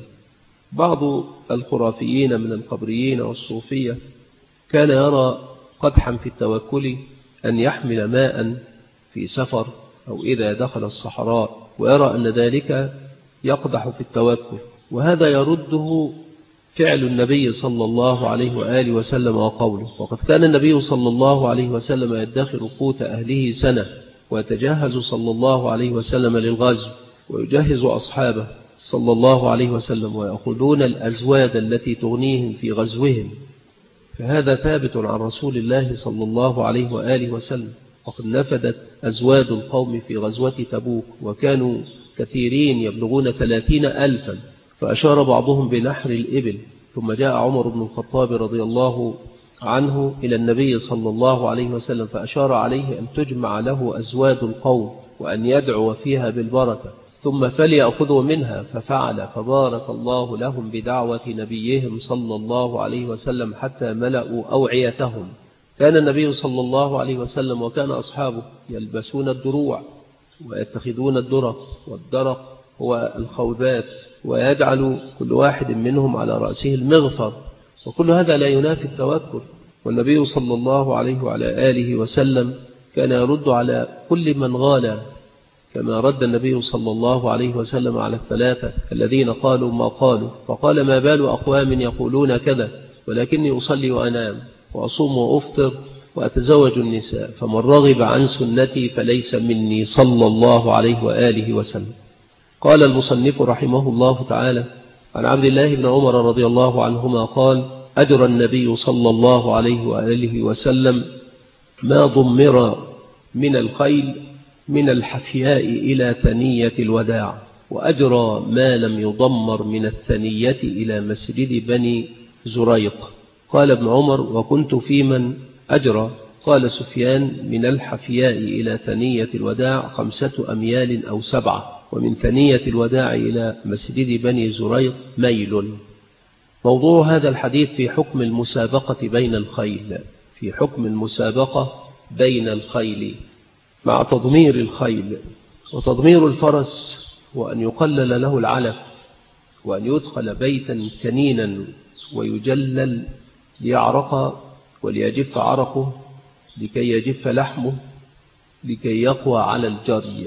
بعض الخرافيين من القبريين والصوفية كان يرى قدحا في التوكل أن يحمل ماء في سفر أو إذا دخل الصحراء، ويرى أن ذلك يقدح في التوكل، وهذا يرده فعل النبي صلى الله عليه وآله وسلم وقوله. وقد كان النبي صلى الله عليه وسلم يدخر قوت أهله سنة، ويتجهز صلى الله عليه وسلم للغزو، ويجهز أصحابه صلى الله عليه وسلم، ويأخذون الأزواد التي تغنيهم في غزوهم، فهذا ثابت عن رسول الله صلى الله عليه وآله وسلم. وقد نفدت أزواد القوم في غزوة تبوك، وكانوا كثيرين يبلغون 30,000، فأشار بعضهم بنحر الإبل. ثم جاء عمر بن الخطاب رضي الله عنه إلى النبي صلى الله عليه وسلم، فأشار عليه أن تجمع له أزواد القوم وأن يدعو فيها بالبركة، ثم فليأخذوا منها، ففعل، فبارك الله لهم بدعوة نبيهم صلى الله عليه وسلم حتى ملأوا أوعيتهم. كان النبي صلى الله عليه وسلم وكان أصحابه يلبسون الدروع ويتخذون الدرق، والدرق هو الخوذات، ويجعل كل واحد منهم على رأسه المغفر، وكل هذا لا ينافي التوكل. والنبي صلى الله عليه وعلى آله وسلم كان يرد على كل من غالى، كما رد النبي صلى الله عليه وسلم على الثلاثة الذين قالوا ما قالوا، فقال: ما بال أقوام يقولون كذا ولكني أصلي وأنام وأصوم وأفطر وأتزوج النساء، فمن رغب عن سنتي فليس مني، صلى الله عليه وآله وسلم. قال المصنف رحمه الله تعالى: عن عبد الله بن عمر رضي الله عنهما قال: أجرى النبي صلى الله عليه وآله وسلم ما ضمر من الخيل من الحفياء إلى ثنية الوداع، وأجرى ما لم يضمر من الثنية إلى مسجد بني زريق. قال ابن عمر: وكنت في من أجرى. قال سفيان: من الحفياء إلى ثنية الوداع 5 أميال أو 7، ومن ثنية الوداع إلى مسجد بني زريق ميل. موضوع هذا الحديث في حكم المسابقة بين الخيل، في حكم المسابقة بين الخيل مع تضمير الخيل. وتضمير الفرس وأن يقلل له العلف، وأن يدخل بيتا كنينا ويجلل ليعرق وليجف عرقه لكي يجف لحمه لكي يقوى على الجري.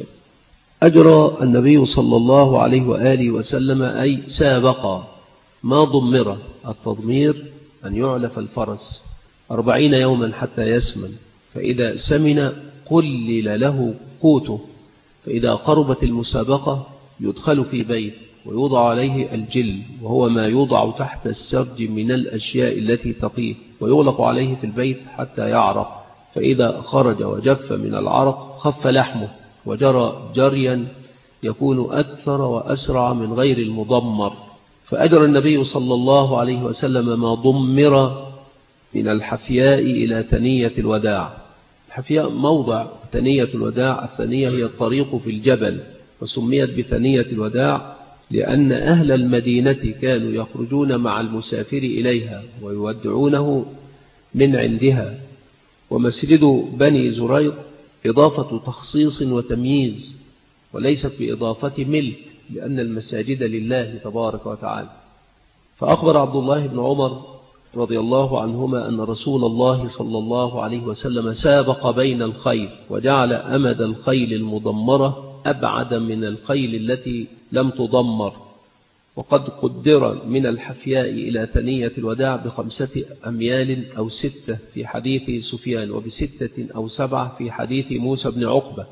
أجرى النبي صلى الله عليه وآله وسلم أي سابق ما ضمر. التضمير أن يعلف الفرس 40 يوما حتى يسمن، فإذا سمن قلل له قوته، فإذا قربت المسابقة يدخل في بيت ويوضع عليه الجل، وهو ما يوضع تحت السرج من الأشياء التي تقيه، ويغلق عليه في البيت حتى يعرق، فإذا خرج وجف من العرق خف لحمه وجرى جريا يكون أكثر وأسرع من غير المضمر. فأجر النبي صلى الله عليه وسلم ما ضمر من الحفياء إلى ثنية الوداع. الحفياء موضع ثنية الوداع، الثنية هي الطريق في الجبل، وسميت بثنية الوداع لأن أهل المدينة كانوا يخرجون مع المسافر إليها ويودعونه من عندها. ومسجد بني زريق إضافة تخصيص وتمييز وليست بإضافة ملك، لأن المساجد لله تبارك وتعالى. فأخبر عبد الله بن عمر رضي الله عنهما أن رسول الله صلى الله عليه وسلم سابق بين الخيل وجعل أمد الخيل المضمرة أبعد من الخيل التي لم تضمر، وقد قدر من الحفياء إلى ثنية الوداع ب5 أميال أو 6 في حديث سفيان، وب6 أو 7 في حديث موسى بن عقبة.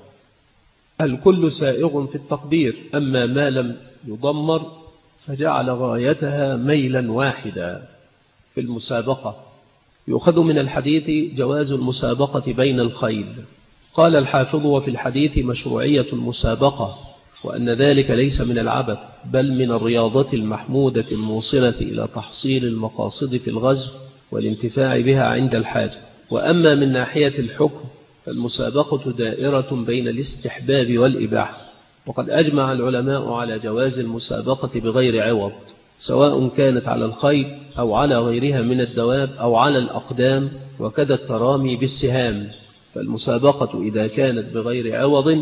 الكل سائغ في التقدير، أما ما لم يضمر فجعل غايتها ميلا واحدا في المسابقة. يؤخذ من الحديث جواز المسابقة بين الخيل. قال الحافظ: وفي الحديث مشروعية المسابقة، وأن ذلك ليس من العبث بل من الرياضة المحمودة الموصلة إلى تحصيل المقاصد في الغزو والانتفاع بها عند الحاجة. وأما من ناحية الحكم فالمسابقة دائرة بين الاستحباب والإباحة، وقد أجمع العلماء على جواز المسابقة بغير عوض، سواء كانت على الخيل أو على غيرها من الدواب أو على الأقدام، وكذا الترامي بالسهام. فالمسابقة إذا كانت بغير عوض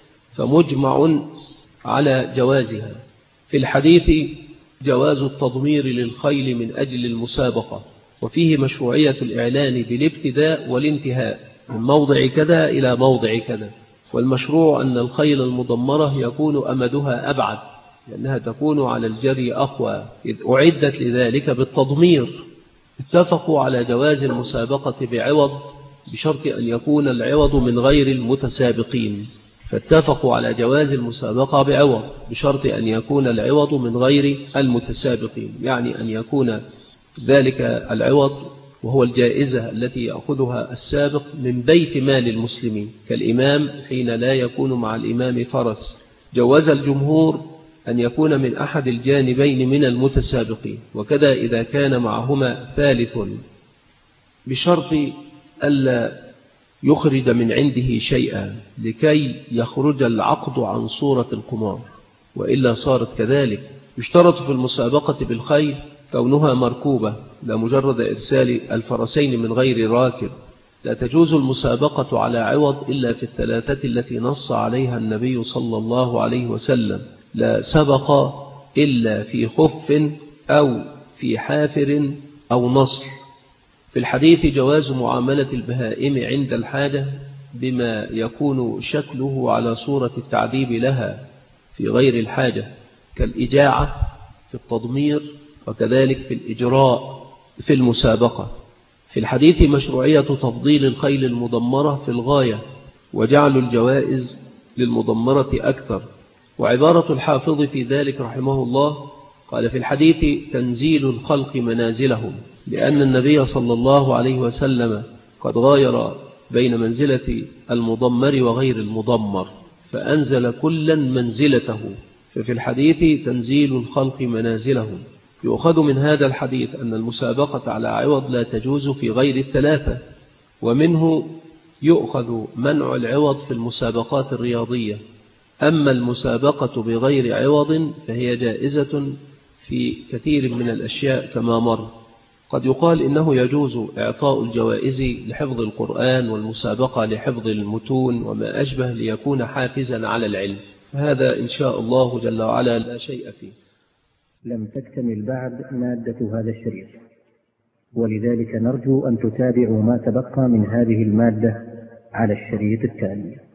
فمجمع على جوازها. في الحديث جواز التضمير للخيل من أجل المسابقة، وفيه مشروعية الإعلان بالابتداء والانتهاء من موضع كذا إلى موضع كذا. والمشروع أن الخيل المضمرة يكون أمدها أبعد، لأنها تكون على الجري أقوى، إذ أعدت لذلك بالتضمير. اتفقوا على جواز المسابقة بعوض بشرط أن يكون العوض من غير المتسابقين، فاتفقوا على جواز المسابقة بعوض بشرط أن يكون العوض من غير المتسابقين، يعني أن يكون ذلك العوض وهو الجائزة التي يأخذها السابق من بيت مال المسلمين، كالإمام حين لا يكون مع الإمام فرس. جوز الجمهور أن يكون من أحد الجانبين من المتسابقين، وكذا إذا كان معهما ثالث، بشرط ألا يخرج من عنده شيئا لكي يخرج العقد عن صورة القمار، وإلا صارت كذلك. يشترط في المسابقة بالخيل كونها مركوبة، لا مجرد إرسال الفرسين من غير راكب. لا تجوز المسابقة على عوض إلا في الثلاثة التي نص عليها النبي صلى الله عليه وسلم: لا سبق إلا في خف أو في حافر أو نصر. في الحديث جواز معاملة البهائم عند الحاجة بما يكون شكله على صورة التعذيب لها في غير الحاجة، كالإجاعة في التضمير، وكذلك في الإجراء في المسابقة. في الحديث مشروعية تفضيل الخيل المضمرة في الغاية، وجعل الجوائز للمضمرة أكثر. وعبارة الحافظ في ذلك رحمه الله قال: في الحديث تنزيل الخلق منازلهم، لأن النبي صلى الله عليه وسلم قد غاير بين منزلة المضمر وغير المضمر، فأنزل كلا منزلته. ففي الحديث تنزيل الخلق منازلهم. يؤخذ من هذا الحديث أن المسابقة على عوض لا تجوز في غير الثلاثة. ومنه يؤخذ منع العوض في المسابقات الرياضية. أما المسابقة بغير عوض فهي جائزة في كثير من الأشياء كما مر. قد يقال إنه يجوز إعطاء الجوائز لحفظ القرآن، والمسابقة لحفظ المتون وما أشبه، ليكون حافزا على العلم. هذا إن شاء الله جل وعلا لا شيء فيه. لم تكتمل بعد مادة هذا الشريط، ولذلك نرجو أن تتابعوا ما تبقى من هذه المادة على الشريط التالي.